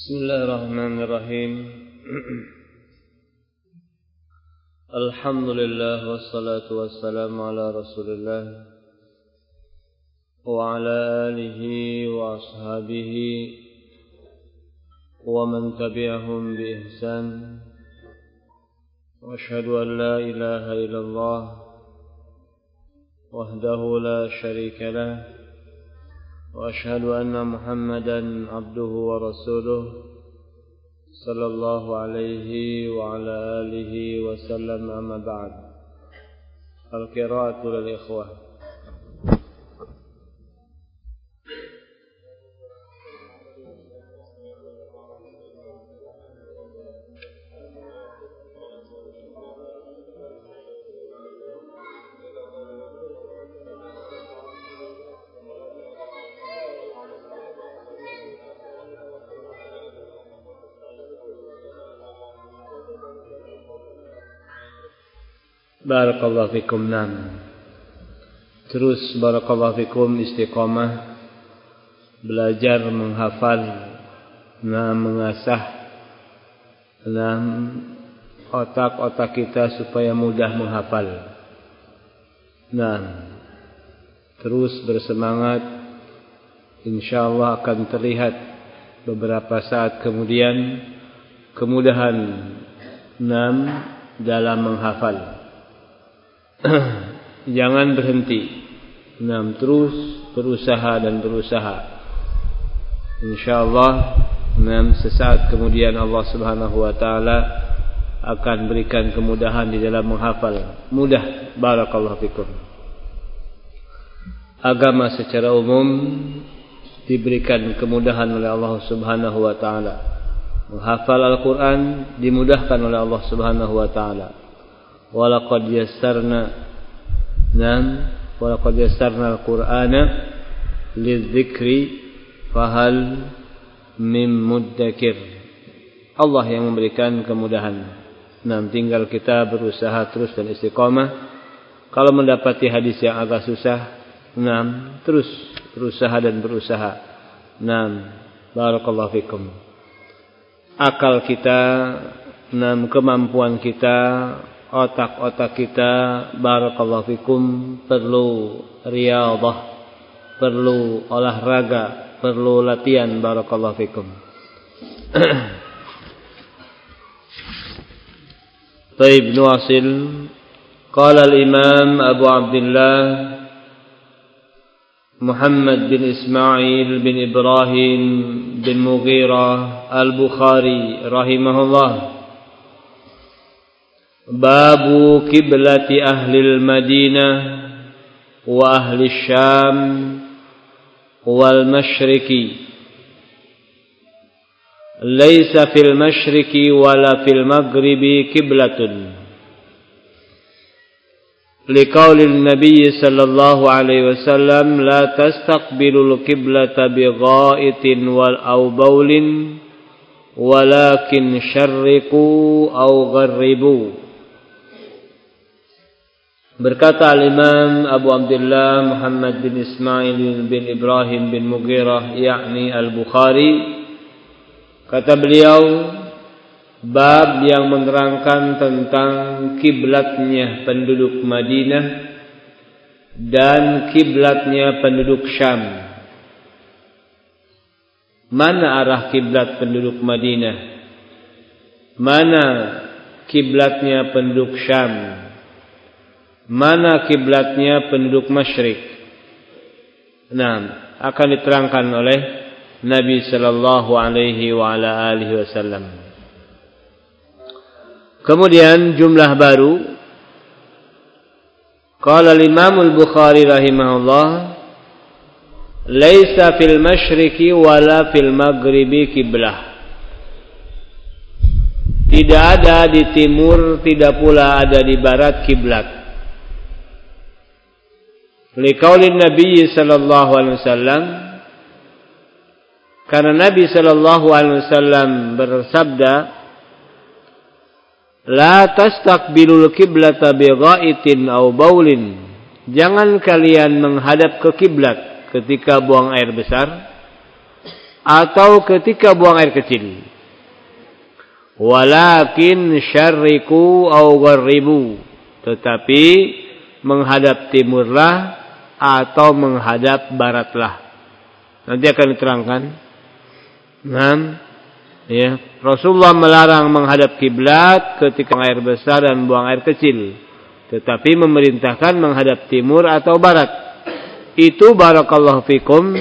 Bismillahirrahmanirrahim. Alhamdulillah wassalatu wassalamu ala Rasulillah wa ala alihi wa ashabihi wa man tabi'ahum bi ihsan. Wa asyhadu an la ilaha illallah wahdahu la syarika lah. وأشهد أن محمدا عبده ورسوله صلى الله عليه وعلى آله وسلم أما بعد. القراءة للإخوة. Barakallahu fikum. Terus barakallahu fikum istiqamah belajar menghafal, mengasah otak-otak kita supaya mudah menghafal. Terus bersemangat, insyaallah akan terlihat beberapa saat kemudian kemudahan dalam menghafal. Jangan berhenti. Terus berusaha dan berusaha. Insyaallah sesaat kemudian Allah Subhanahu wa taala akan berikan kemudahan di dalam menghafal. Mudah. Barakallahu fikum. Agama secara umum diberikan kemudahan oleh Allah Subhanahu wa taala. Menghafal Al-Qur'an dimudahkan oleh Allah Subhanahu wa taala. Walaqad yassarna al-Qur'ana lidzikri fahal mim muddakir. Allah yang memberikan kemudahan. Tinggal kita berusaha terus dan istiqamah. Kalau mendapati hadis yang agak susah, terus berusaha dan berusaha. Barakallahu fikum. Akal kita, kemampuan kita, otak-otak kita, barakallahu fikum, perlu riyadhah, perlu olahraga, perlu latihan, barakallahu fikum. Taib nuwasil. Qala al-imam Abu Abdullah Muhammad bin Ismail bin Ibrahim bin Mughirah al-Bukhari rahimahullah. Babu kiblati ahli al-Madinah wa ahli Syam wal Masyriki. Laisa fil Masyriki wala fil Maghribi kiblatun. Liqauli an-nabiy sallallahu alaihi wasallam la tastaqbilul kiblata bighaitin wal aw baulin walakin syarriqu aw gharribu. Berkata al-Imam Abu Abdullah Muhammad bin Ismail bin Ibrahim bin Mughirah, yakni Al-Bukhari, kata beliau, bab yang menerangkan tentang kiblatnya penduduk Madinah dan kiblatnya penduduk Syam. Mana arah kiblat penduduk Madinah? Mana kiblatnya penduduk Syam? Mana kiblatnya penduduk Masyrik? Akan diterangkan oleh Nabi sallallahu alaihi wa ala alihi wasallam. Kemudian jumlah baru. Qala al-Imam al-Bukhari rahimahullah, laisa fil Masyriki wala fil Maghribi kiblah. Tidak ada di timur, tidak pula ada di barat kiblat. Liqaulin Nabi sallallahu alaihi wasallam, karena Nabi sallallahu alaihi wasallam bersabda, la tastaqbilul kiblata bighaitin aw baulin. Jangan kalian menghadap ke kiblat ketika buang air besar atau ketika buang air kecil. Walakin syarriku aw gharribu, tetapi menghadap timurlah atau menghadap baratlah. Nanti akan diterangkan. Ya, Rasulullah melarang menghadap kiblat ketika air besar dan buang air kecil, tetapi memerintahkan menghadap timur atau barat. Itu barakallahu fikum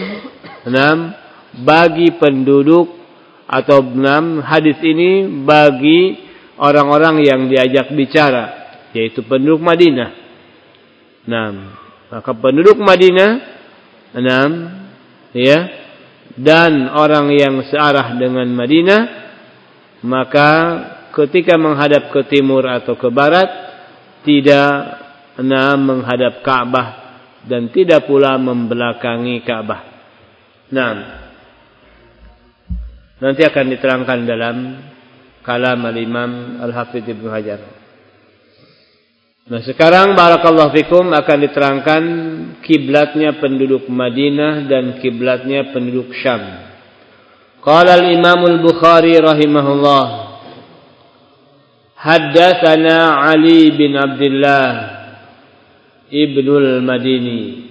bagi penduduk atau hadis ini bagi orang-orang yang diajak bicara, yaitu penduduk Madinah. Maka penduduk Madinah ya, dan orang yang searah dengan Madinah, maka ketika menghadap ke timur atau ke barat tidak menghadap Ka'bah dan tidak pula membelakangi Ka'bah. Nanti akan diterangkan dalam kalam al-Imam Al-Hafidh Ibnu Hajar. Sekarang barakallahu fikum akan diterangkan kiblatnya penduduk Madinah dan kiblatnya penduduk Syam. Qala al-Imam Al-Bukhari rahimahullah, haddatsana Ali bin Abdullah Ibnul Madini.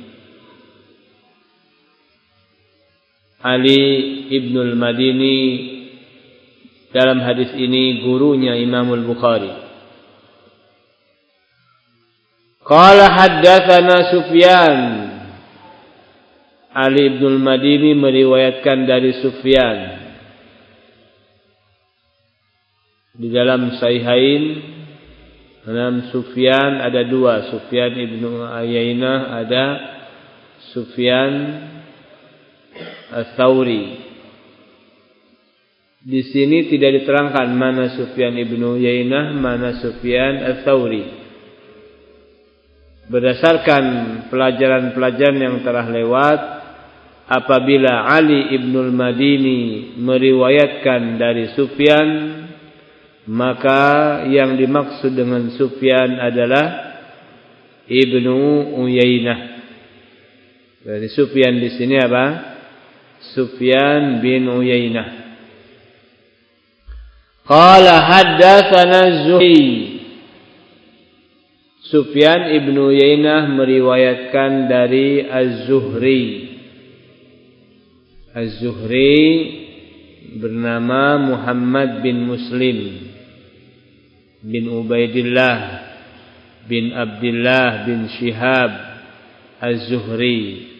Ali Ibnul Madini dalam hadis ini gurunya Imam Al-Bukhari. Qala haddatsana Sufyan. Ali Ibnul Madini meriwayatkan dari Sufyan. Di dalam Sahihain dalam Sufyan ada dua, Sufyan Ibnu Uyainah, ada Sufyan Ats-Tsauri. Di sini tidak diterangkan mana Sufyan Ibnu Uyainah, mana Sufyan Ats-Tsauri. Berdasarkan pelajaran-pelajaran yang telah lewat, apabila Ali Ibnul Madini meriwayatkan dari Sufyan, maka yang dimaksud dengan Sufyan adalah Ibnu Uyainah. Dari Sufyan di sini apa? Sufyan bin Uyainah. Qala haddatsana Az-Zuhri. Sufyan ibnu Uyainah meriwayatkan dari Az-Zuhri. Az-Zuhri bernama Muhammad bin Muslim bin Ubaidillah bin Abdullah bin Shihab Az-Zuhri.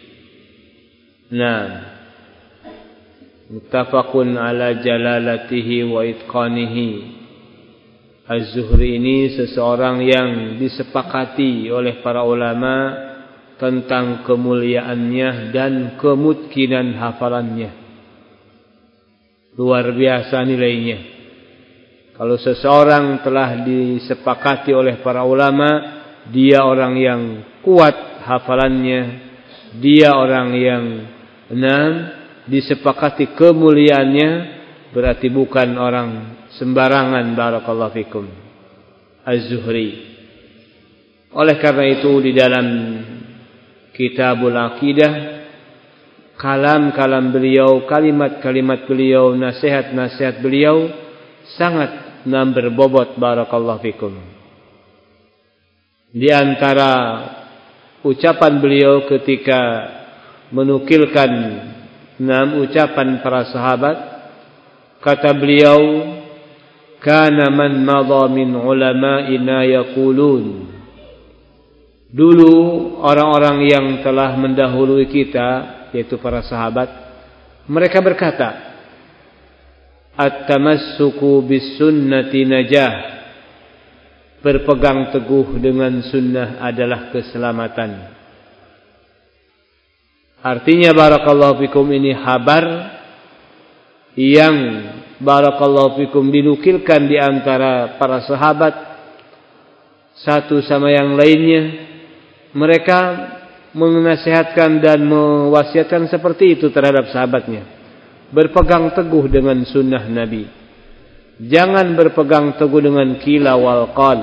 Muttafaqun ala jalalatihi wa itqanihi. Az-Zuhri ini seseorang yang disepakati oleh para ulama tentang kemuliaannya dan kemungkinan hafalannya. Luar biasa nilainya. Kalau seseorang telah disepakati oleh para ulama, dia orang yang kuat hafalannya, dia orang yang disepakati kemuliaannya, berarti bukan orang sembarangan. Barakallahu fikum. Az-Zuhri. Oleh karena itu di dalam Kitabul Aqidah, kalam-kalam beliau, kalimat-kalimat beliau, nasihat-nasihat beliau sangat berbobot. Barakallahu fikum. Di antara ucapan beliau ketika menukilkan 6 ucapan para sahabat, kata beliau, kana man madha min ulama'ina yaqulun. Dulu orang-orang yang telah mendahului kita, yaitu para sahabat, mereka berkata, at-tamassuku bis sunnati najah. Berpegang teguh dengan sunnah adalah keselamatan. Artinya barakallahu fikum, ini kabar yang barakallahu fikum dinukilkan di antara para sahabat satu sama yang lainnya. Mereka menasihatkan dan mewasiatkan seperti itu terhadap sahabatnya. Berpegang teguh dengan sunnah Nabi. Jangan berpegang teguh dengan qila wal qal.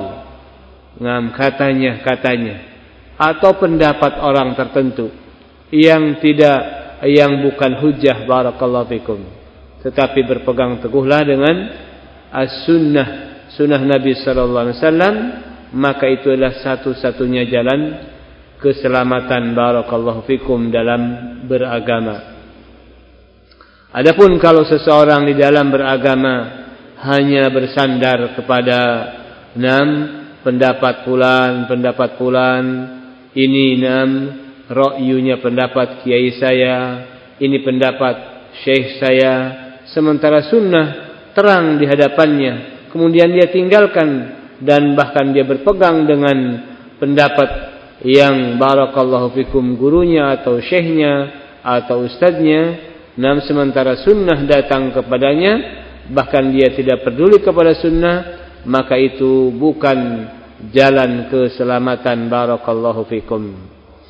Katanya atau pendapat orang tertentu yang tidak yang bukan hujjah, barakallahu fikum. Tetapi berpegang teguhlah dengan as-sunnah, sunnah Nabi sallallahu alaihi wasallam, maka itu adalah satu-satunya jalan keselamatan, barakallahu fikum, dalam beragama. Adapun kalau seseorang di dalam beragama hanya bersandar kepada pendapat fulan, ini ra'yunya pendapat kiai saya, ini pendapat syekh saya, sementara sunnah terang di hadapannya, kemudian dia tinggalkan dan bahkan dia berpegang dengan pendapat yang barakallahu fikum gurunya atau syekhnya atau ustadznya, sementara sunnah datang kepadanya, bahkan dia tidak peduli kepada sunnah, maka itu bukan jalan keselamatan, barakallahu fikum.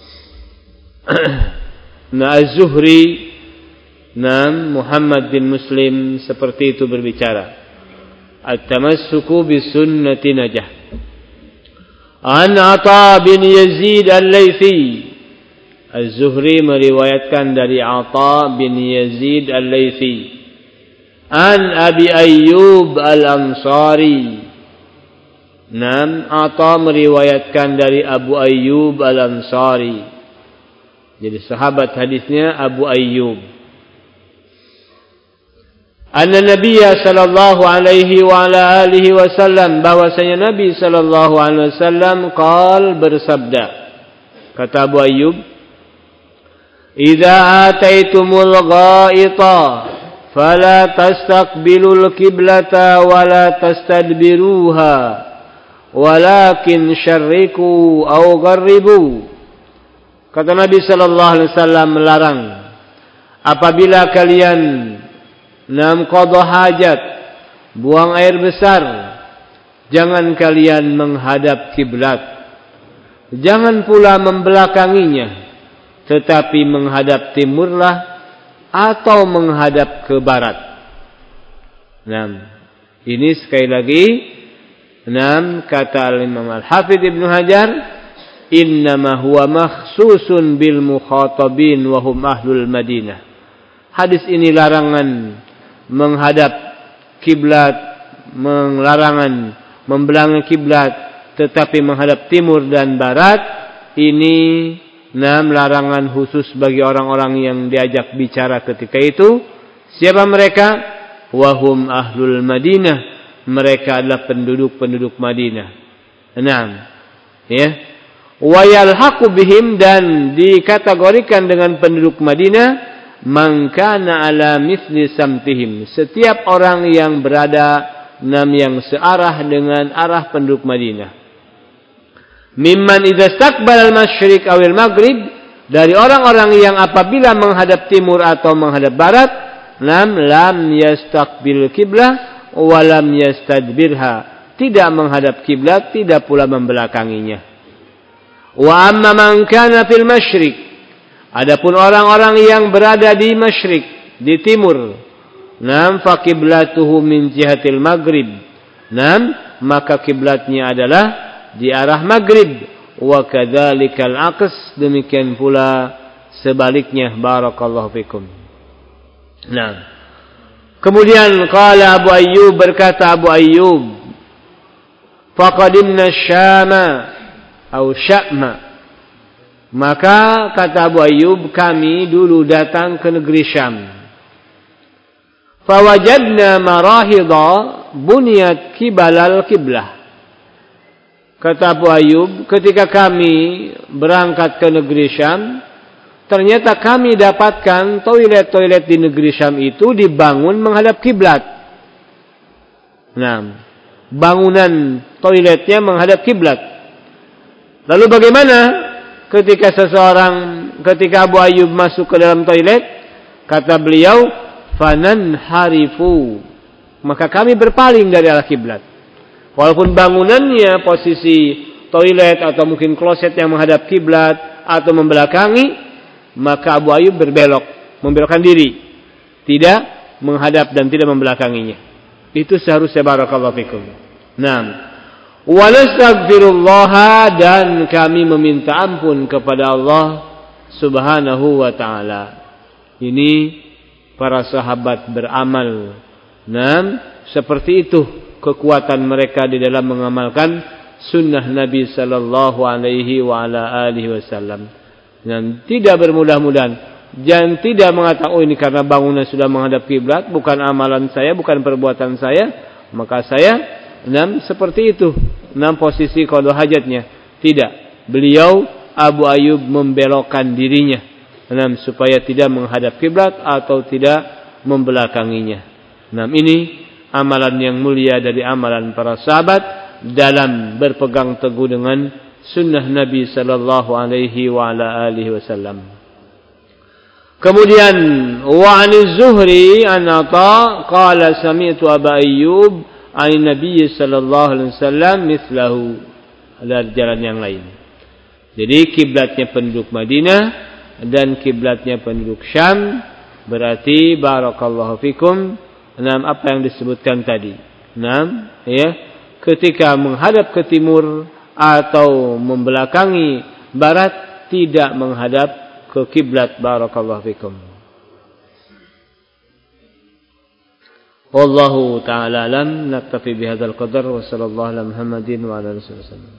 Az-Zuhri Muhammad bin Muslim seperti itu berbicara, at-tamassuku bisunnati najah. An Ata bin Yazid al-Laythi, Az-Zuhri meriwayatkan dari Ata bin Yazid al-Laythi, an Abi Ayyub al-Ansari. Ata meriwayatkan dari Abu Ayyub al-Ansari. Jadi sahabat hadisnya Abu Ayyub. Anna Nabiyya sallallahu alaihi wa ala alihi wasallam, bahwasanya Nabi sallallahu alaihi wasallam bersabda, kata Abu Ayyub, idza ataitumul ghaita fala tastaqbilul qiblata wala tastadbiruha walakin syarriku aw gharribu. Kata Nabi sallallahu alaihi wasallam melarang, apabila kalian qada hajat, buang air besar, jangan kalian menghadap kiblat, jangan pula membelakanginya, tetapi menghadap timurlah atau menghadap ke barat. Ini sekali lagi kata Imam Al-Hafidh Ibnu Hajar, innama huwa makhsusun bil mukhatabin wa hum ahlul Madinah. Hadis ini larangan menghadap kiblat, larangan membelangi kiblat, tetapi menghadap timur dan barat. Ini larangan khusus bagi orang-orang yang diajak bicara ketika itu. Siapa mereka? Wahum ahlul Madinah, mereka adalah penduduk-penduduk Madinah. Wa yalhaqu bihim, dan dikategorikan dengan penduduk Madinah, man kana ala mithli samtihim, setiap orang yang berada yang searah dengan arah penduduk Madinah. Mimman idza istaqbala al-masyriq aw al-maghrib, dari orang-orang yang apabila menghadap timur atau menghadap barat, lam yastaqbil qiblah wa lam yastadbirha, tidak menghadap kiblat, tidak pula membelakanginya. Wa amma man kana fil masyriq, adapun orang-orang yang berada di masyriq, di timur, fa qiblatuhu min jihatil maghrib, maka kiblatnya adalah di arah maghrib. Wa kadzalikal aqs, demikian pula sebaliknya, barakallahu fikum. Kemudian qala Abu Ayyub, berkata Abu Ayyub, faqadimna Syama atau Sya'ma, maka kata Abu Ayyub, kami dulu datang ke negeri Syam. Fawajadna marahidha buniyat kibalal qiblah. Kata Abu Ayyub, ketika kami berangkat ke negeri Syam, ternyata kami dapatkan toilet-toilet di negeri Syam itu dibangun menghadap kiblat. Bangunan toiletnya menghadap kiblat. Lalu bagaimana ketika Abu Ayyub masuk ke dalam toilet? Kata beliau, fananharifu, maka kami berpaling dari arah kiblat. Walaupun bangunannya posisi toilet atau mungkin kloset yang menghadap kiblat atau membelakangi, maka Abu Ayyub membelokkan diri, tidak menghadap dan tidak membelakanginya. Itu seharusnya, barakallahu fikum. Wa nastaghfirullah, dan kami meminta ampun kepada Allah Subhanahu wa ta'ala. Ini para sahabat beramal. Seperti itu kekuatan mereka di dalam mengamalkan sunnah Nabi sallallahu alaihi wa ala alihi wasallam. Dan tidak bermudah-mudahan, jangan tidak mengatakan oh ini karena bangunan sudah menghadap kiblat, bukan amalan saya, bukan perbuatan saya, maka saya seperti itu. Posisi qada hajatnya. Tidak. Beliau Abu Ayyub membelokkan dirinya supaya tidak menghadap kiblat atau tidak membelakanginya. Ini amalan yang mulia dari amalan para sahabat dalam berpegang teguh dengan sunnah Nabi sallallahu alaihi wa ala alihi wasallam. Kemudian wa 'ani Zuhri an Atha qala sami'tu Abu Ayyub 'an Nabi sallallahu alaihi wasallam mithlahu. Ada jalan yang lain. Jadi kiblatnya penduduk Madinah dan kiblatnya penduduk Syam, berarti barakallahu fikum apa yang disebutkan tadi. Ketika menghadap ke timur atau membelakangi barat, tidak menghadap ke kiblat, barakallahu fikum. Wallahu ta'ala alam. Naktafi bihadzal qadar wa sallallahu ala Muhammadin wa ala alihi wasallam.